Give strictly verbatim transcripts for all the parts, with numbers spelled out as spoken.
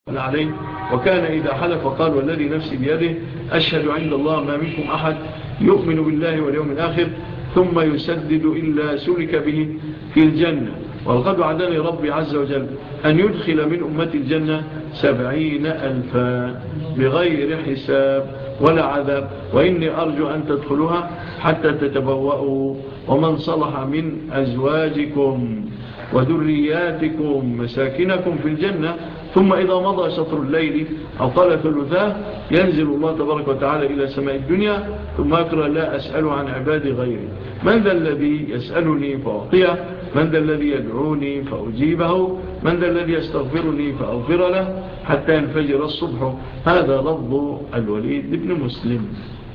عليه. وكان إذا حلف قال والذي نفسي بيده أشهد عند الله ما منكم أحد يؤمن بالله واليوم الآخر ثم يسدد إلا سلك به في الجنة. وقد وعدني ربي عز وجل أن يدخل من أمة الجنة سبعين ألفا بغير حساب ولا عذاب، وإني أرجو أن تدخلها حتى تتبوأوا ومن صلح من أزواجكم وذرياتكم مساكنكم في الجنة. ثم إذا مضى شطر الليل أو طال ثلثاه ينزل الله تبارك وتعالى إلى سماء الدنيا ثم يقرأ لا أسأل عن عبادي غيري، من ذا الذي يسألني فأعطيه، من ذا الذي يدعوني فأجيبه، من ذا الذي يستغفرني فأغفر له حتى ينفجر الصبح. هذا لفظ الوليد بن مسلم.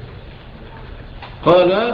قال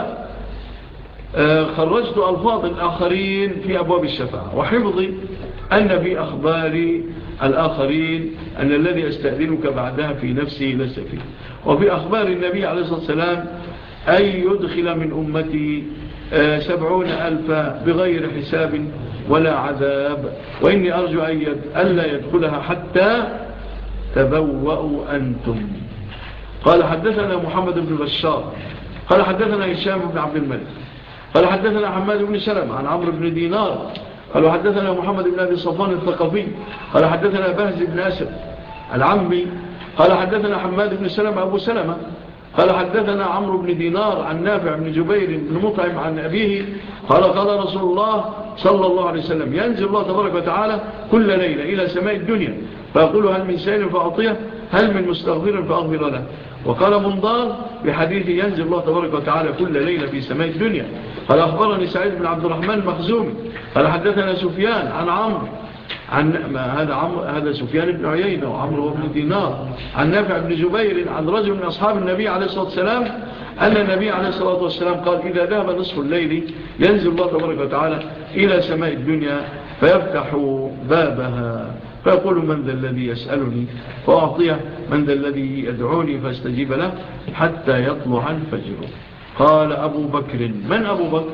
خرجت ألفاظ الآخرين في أبواب الشفاعة وحفظي أن في أخبار الآخرين أن الذي يستأذنك بعدها في نفسه ليس فيه. وفي أخبار النبي عليه الصلاة والسلام أن يدخل من أمتي سبعون ألفا بغير حساب ولا عذاب، وإني أرجو ألا يدخلها حتى تبوأوا أنتم. قال حدثنا محمد بن بشار قال حدثنا هشام بن عبد الملك قال حدثنا حماد بن سلمة عن عمرو بن دينار قال حدثنا محمد بن أبي صفوان الثقفي قال حدثنا بهز بن أسد العمي قال حدثنا حماد بن سلمة أبو سلمة قال حدثنا عمرو بن دينار عن نافع بن جبير بن مطعم عن أبيه قال قال رسول الله صلى الله عليه وسلم ينزل الله تبارك وتعالى كل ليلة إلى سماء الدنيا فيقول هل من سائل فأعطيه، هل من مستغفر فأغفر له. وقال منظار بحديث ينزل الله تبارك وتعالى كل ليلة في سماء الدنيا. قال أخبرني سعيد بن عبد الرحمن المخزومي قال حدثنا سفيان عن عمرو عن هذا عمرو هذا سفيان بن عيينة وعمرو بن دينار عن نافع بن جبير عن رجل من أصحاب النبي عليه الصلاة والسلام أن النبي عليه الصلاة والسلام قال إذا ذهب نصف الليل ينزل الله تبارك وتعالى إلى سماء الدنيا فيفتح بابها فيقول من ذا الذي يسألني فأعطيه، من ذا الذي يدعوني فاستجيب له حتى يطلع الفجر. قال أبو بكر، من أبو بكر؟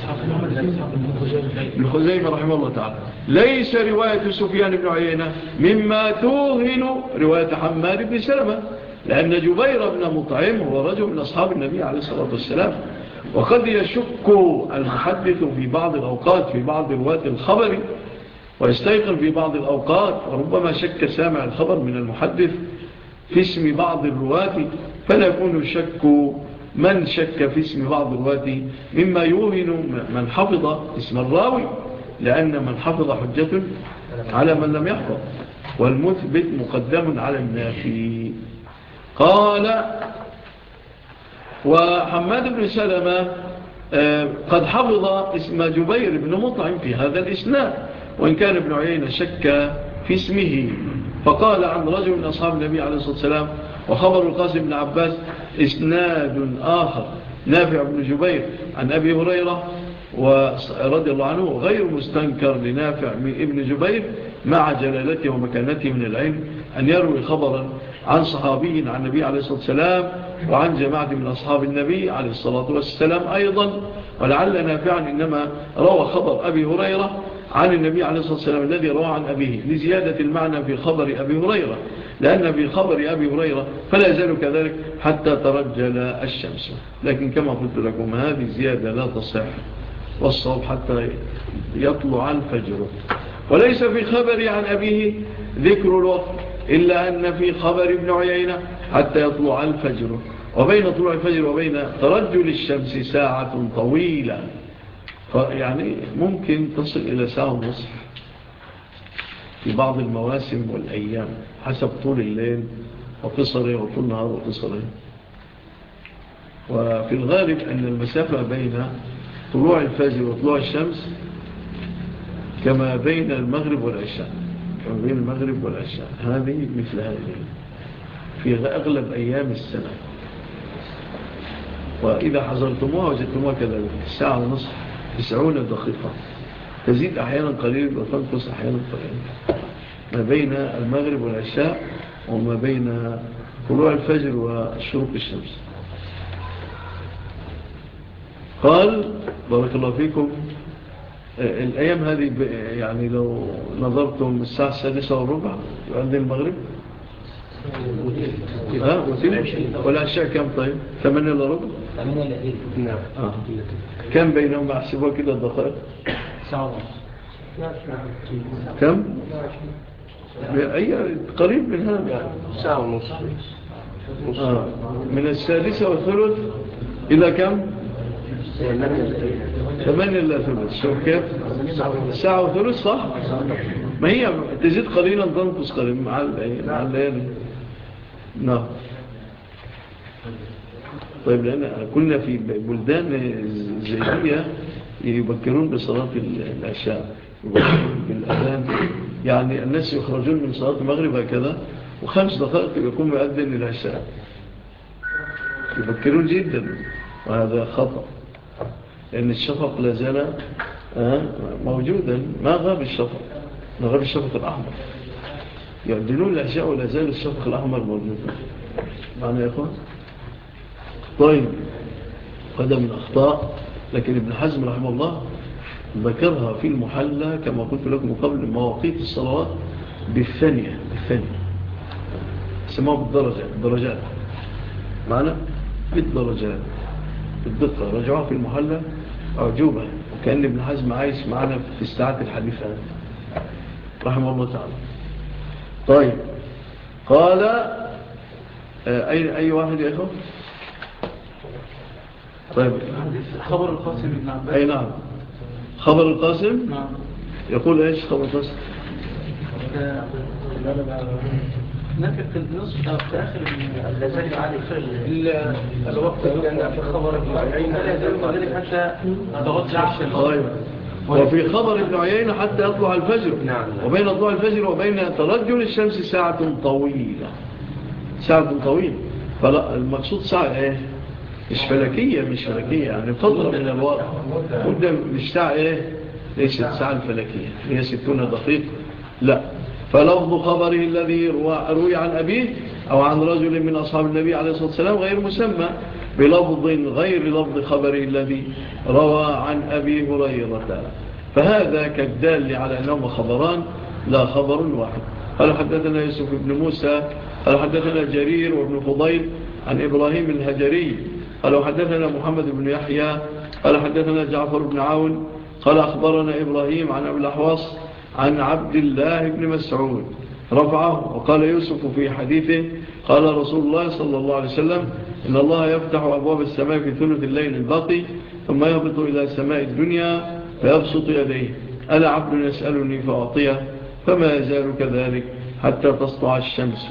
ابن خزيمة رحمه الله تعالى. ليس رواية سفيان بن عيينة مما توهن رواية حماد بن سلمة، لأن جبير بن مطعم هو رجل من أصحاب النبي عليه الصلاة والسلام، وقد يشك المحدث في بعض الأوقات في بعض رواة الخبر ويستيقن في بعض الأوقات، وربما شك سامع الخبر من المحدث في اسم بعض الرواة، فلا يكون الشك من شك في اسم بعض الرواة مما يوهن من حفظ اسم الراوي، لأن من حفظ حجة على من لم يحفظ، والمثبت مقدم على النافي. قال وحماد بن سلمة قد حفظ اسم جبير بن مطعم في هذا الإسناد، وإن كان ابن عيينة شك في اسمه. فقال عن رجل من أصحاب النبي عليه الصلاة والسلام وخبر القاسم بن عباس إسناد آخر نافع بن جبير عن أبي هريرة ورضي الله عنه غير مستنكر لنافع من ابن جبير مع جلالته ومكانته من العلم أن يروي خبرا عن صحابي عن النبي عليه الصلاة والسلام وعن جماعة من أصحاب النبي عليه الصلاة والسلام أيضا. ولعل نافعا إنما روى خبر أبي هريرة عن النبي عليه الصلاة والسلام الذي روى عن أبيه لزيادة المعنى في خبر أبي هريرة، لأن في خبر أبي هريرة فلا يزال كذلك حتى ترجل الشمس. لكن كما قلت لكم هذه زيادة لا تصح، والصواب حتى يطلع الفجر. وليس في خبر عن أبيه ذكر الوقت، إلا أن في خبر ابن عيينة حتى يطلع الفجر، وبين طلوع الفجر وبين ترجل الشمس ساعة طويلة، يعني ممكن تصل إلى ساعة ونصف في بعض المواسم والأيام حسب طول الليل وقصره وطول النهار وقصره. وفي الغالب أن المسافة بين طلوع الفجر وطلوع الشمس كما بين المغرب والعشاء، كما بين المغرب والعشاء، هذه مثل هذه في أغلب أيام السنة. وإذا حضرتموها وجدتموها كذلك ساعة ونصف تسعون دقيقة، تزيد أحيانا قليل وتنقص أحيانا قليل، ما بين المغرب والعشاء وما بين طلوع الفجر وشروق الشمس. قال بارك الله فيكم الأيام هذه يعني لو نظرتم الساعة السادسة والربع يؤذن المغرب ها والعشاء كم طيب ثمانية إلا ربع ثمانية إلا نعم آه. كم بينهم أحسبوا كده الدقائق ساعة كم أي قريب من هذا ساعة ونص آه. من السادسة والثلث إلى كم ثمانية إلا ثلث شوف كيف ساعة وثلث صح ما هي تزيد قليلا تنقص قليلا مع الليالي نعم طيب لأن كنا في بلدان زيدية يبكرون بصلاة العشاء يبكرون بالأذان يعني الناس يخرجون من صلاة المغرب هكذا وخمس دقائق يكون مؤذن للعشاء يبكرون جدا وهذا خطأ لأن الشفق لازال موجودا ما غاب الشفق ما غاب الشفق الأحمر يؤذنون العشاء ولا زال الشفق الأحمر موجودا معنى يا إخوان طيب هذا من أخطاء لكن ابن حزم رحمه الله ذكرها في المحلى كما قلت لكم قبل مواقيت الصلوات بالثانية بالثانية سموها بالدرجة الدرجات معنى بالدرجات بالدقة رجعوها في المحلى أعجوبة وكأن ابن حزم عايش معنا في استعادة الحديث هذا رحمه الله تعالى طيب قال أي, أي واحد يا أخوة طيب خبر القاسم بن عباس أي نعم خبر القاسم نعم يقول إيش خبر القاسم هناك في النصف في آخر اللازال على الوقت كان في خبر ابن عيينة لا يزال ذلك حتى تغطى الشمس وفي خبر ابن عيينة حتى يطلع الفجر نعم. وبين طلوع الفجر وبين ترجل الشمس ساعة طويلة ساعة طويلة فلا المقصود ساعة ايه مش فلكية مش فلكية يعني فترة من الوقت مدة مش ساعة ايه ليست ساعة الفلكية هي ستون دقيقة لا فلفظ خبره الذي روي عن أبيه أو عن رجل من أصحاب النبي عليه الصلاة والسلام غير مسمى بلفظ غير لفظ خبره الذي روى عن أبي هريرة فهذا كالدال على أنهم خبران لا خبر واحد قال حدثنا يوسف بن موسى قال حدثنا جرير وابن فضيل عن إبراهيم الهجري قال حدثنا محمد بن يحيى قال حدثنا جعفر بن عون قال أخبرنا إبراهيم عن أبي الأحواص عن عبد الله بن مسعود رفعه وقال يوسف في حديثه قال رسول الله صلى الله عليه وسلم إن الله يفتح أبواب السماء في ثلث الليل الباقي ثم يهبط إلى سماء الدنيا فيبسط يديه ألا عبد يسألني فأعطيه فما يزال كذلك حتى تسطع الشمس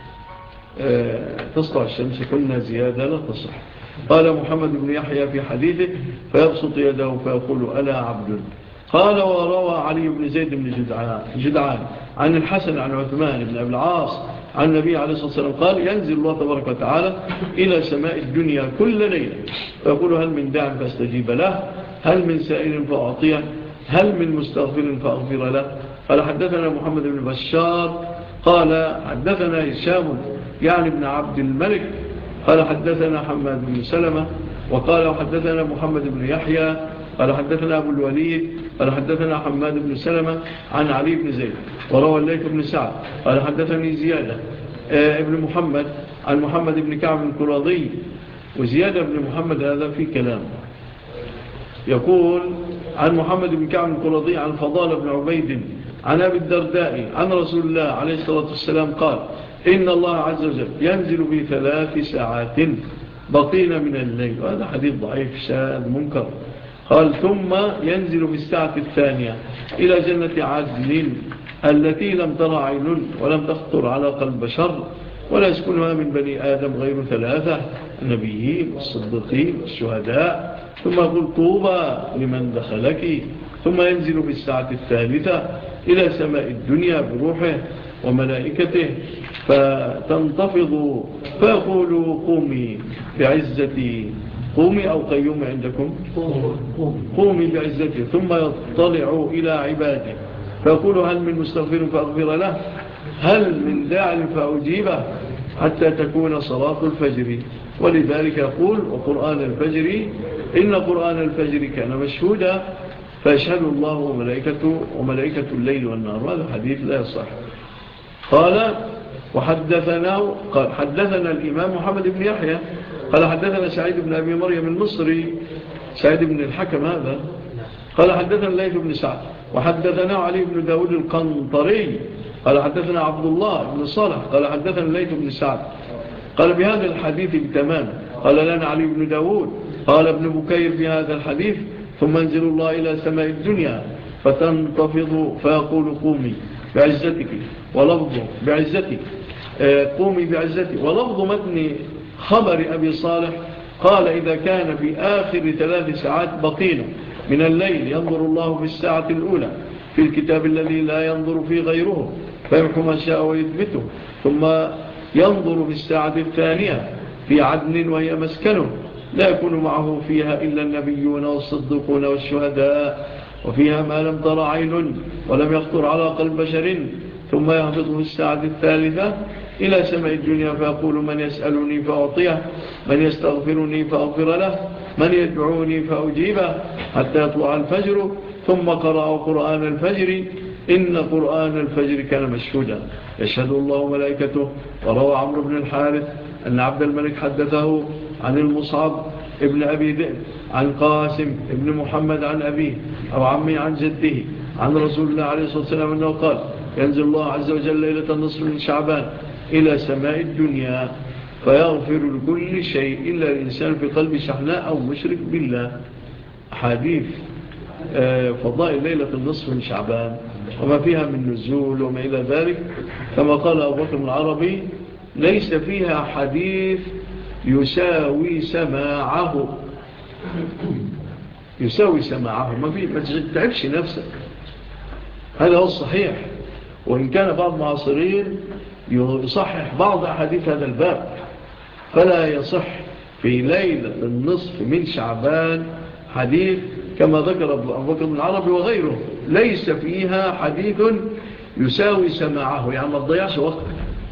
أه تسطع الشمس كنا زيادة لا تصح قال محمد بن يحيى في حديثه فيبسط يده فيقول ألا عبد قال وروى علي بن زيد بن جدعان, جدعان عن الحسن عن عثمان بن أبي العاص عن النبي عليه الصلاة والسلام قال ينزل الله تبارك وتعالى إلى سماء الدنيا كل ليلة فيقول هل من داع فاستجيب له هل من سائل فأعطيه هل من مستغفر فأغفر له قال حدثنا محمد بن بشار قال حدثنا هشام يعني ابن عبد الملك قال حدثنا حماد بن سلمة وقال حدثنا محمد بن يحيى قال حدثنا أبو الوليد قال حدثنا حماد بن سلمة عن علي بن زيد وروى الليث بن سعد قال حدثني زيادة ابن محمد عن محمد بن كعب القرظي وزيادة بن محمد هذا في كلام يقول عن محمد بن كعب القرظي عن فضال بن عبيد عن أبي الدرداء عن رسول الله عليه الصلاة والسلام قال إن الله عز وجل ينزل بثلاث ساعات بقين من الليل وهذا حديث ضعيف شاذ منكر قال ثم ينزل في الساعة الثانية إلى جنة عدن التي لم ترى عين ولم تخطر على قلب بشر ولا يسكنها من بني آدم غير ثلاثة النبيين والصديقين والشهداء ثم يقول طوبى لمن دخلك ثم ينزل في الساعة الثالثة إلى سماء الدنيا بروحه وملائكته فتنتفض فيقول قومي بعزتي قومي أو قيوم عندكم قومي بعزتي ثم يطلع إلى عباده فيقول هل من مستغفر فأغفر له هل من داع فأجيبه حتى تكون صلاة الفجر ولذلك يقول وقرآن الفجر إن قرآن الفجر كان مشهودا فيشهد الله وملائكته وملائكة الليل والنهار. هذا حديث لا يصح. قال وحدثنا قال حدثنا الإمام محمد بن يحيى قال حدثنا سعيد بن أبي مريم المصري سعيد بن الحكم هذا قال حدثنا الليث بن سعد وحدثنا علي بن داود القنطري قال حدثنا عبد الله بن صالح قال حدثنا الليث بن سعد قال بهذا الحديث بتمام. قال لنا علي بن داود قال ابن بكير بهذا الحديث ثم انزل الله إلى سماء الدنيا فتنتفض فيقول قومي بعزتك ولفظ بعزتك قومي بعزتك. ولفظ متن خبر أبي صالح قال إذا كان في آخر ثلاث ساعات بقينا من الليل ينظر الله في الساعة الأولى في الكتاب الذي لا ينظر فيه غيره فيمحو ما شاء ويثبته ثم ينظر في الساعة الثانية في عدن وهي مسكنه لا يكون معه فيها إلا النبيون والصديقون والشهداء وفيها ما لم تر عين ولم يخطر على قلب بشر ثم يهبط في الساعة الثالثة إلى سماء الدنيا فيقول من يسألني فأعطيه من يستغفرني فأغفر له من يدعوني فأجيبه حتى يطلع الفجر ثم قرأ قرآن الفجر إن قرآن الفجر كان مشهودا يشهد الله وملائكته. وروى عمرو بن الحارث أن عبد الملك حدثه عن المصعب ابن أبي ذئب عن قاسم ابن محمد عن أبيه أو عمي عن جده عن رسول الله عليه الصلاة والسلام أنه قال ينزل الله عز وجل ليلة النصف من شعبان إلى سماء الدنيا فيغفر لكل شيء إلا الإنسان في قلب شحناء أو مشرك بالله. حديث فضائل ليلة النصف من شعبان وما فيها من نزول وما إلى ذلك كما قال أبو بكر العربي ليس فيها حديث يساوي سماعه يساوي سماعه ما, ما تتعبش نفسك. هذا هو الصحيح. وإن كان بعض المعاصرين يصحح بعض أحاديث هذا الباب فلا يصح في ليلة النصف من شعبان حديث كما ذكر أبو بكر العربي وغيره ليس فيها حديث يساوي سماعه يعني ما تضيعش وقت.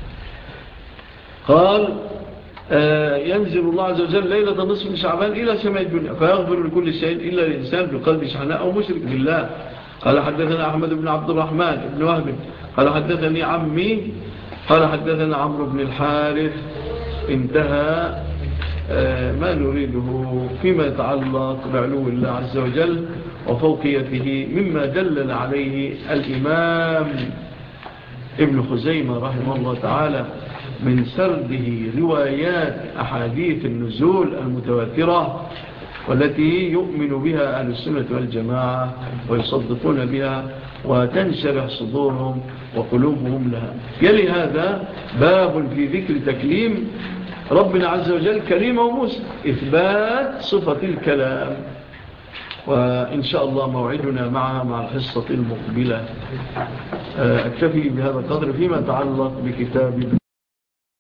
قال آه ينزل الله عز وجل ليلة النصف من شعبان إلى سماء الدنيا فيغفر لكل شيء إلا الإنسان بقلب شحناء أو مشرك بالله. قال حدثنا أحمد بن عبد الرحمن بن وهب قال حدثني عمي قال حدثنا عمرو بن الحارث. انتهى آه ما نريده فيما يتعلق بعلو الله عز وجل وفوقيته مما دلل عليه الإمام ابن خزيمة رحمه الله تعالى من سرده روايات أحاديث النزول المتواترة والتي يؤمن بها أهل السنة والجماعة ويصدقون بها وتنشرح صدورهم وقلوبهم لها. يلي هذا باب في ذكر تكليم ربنا عز وجل كليم وموسى إثبات صفة الكلام. وإن شاء الله موعدنا معها مع الحصة المقبلة. أكتفي بهذا القدر فيما تعلق بكتاب ابن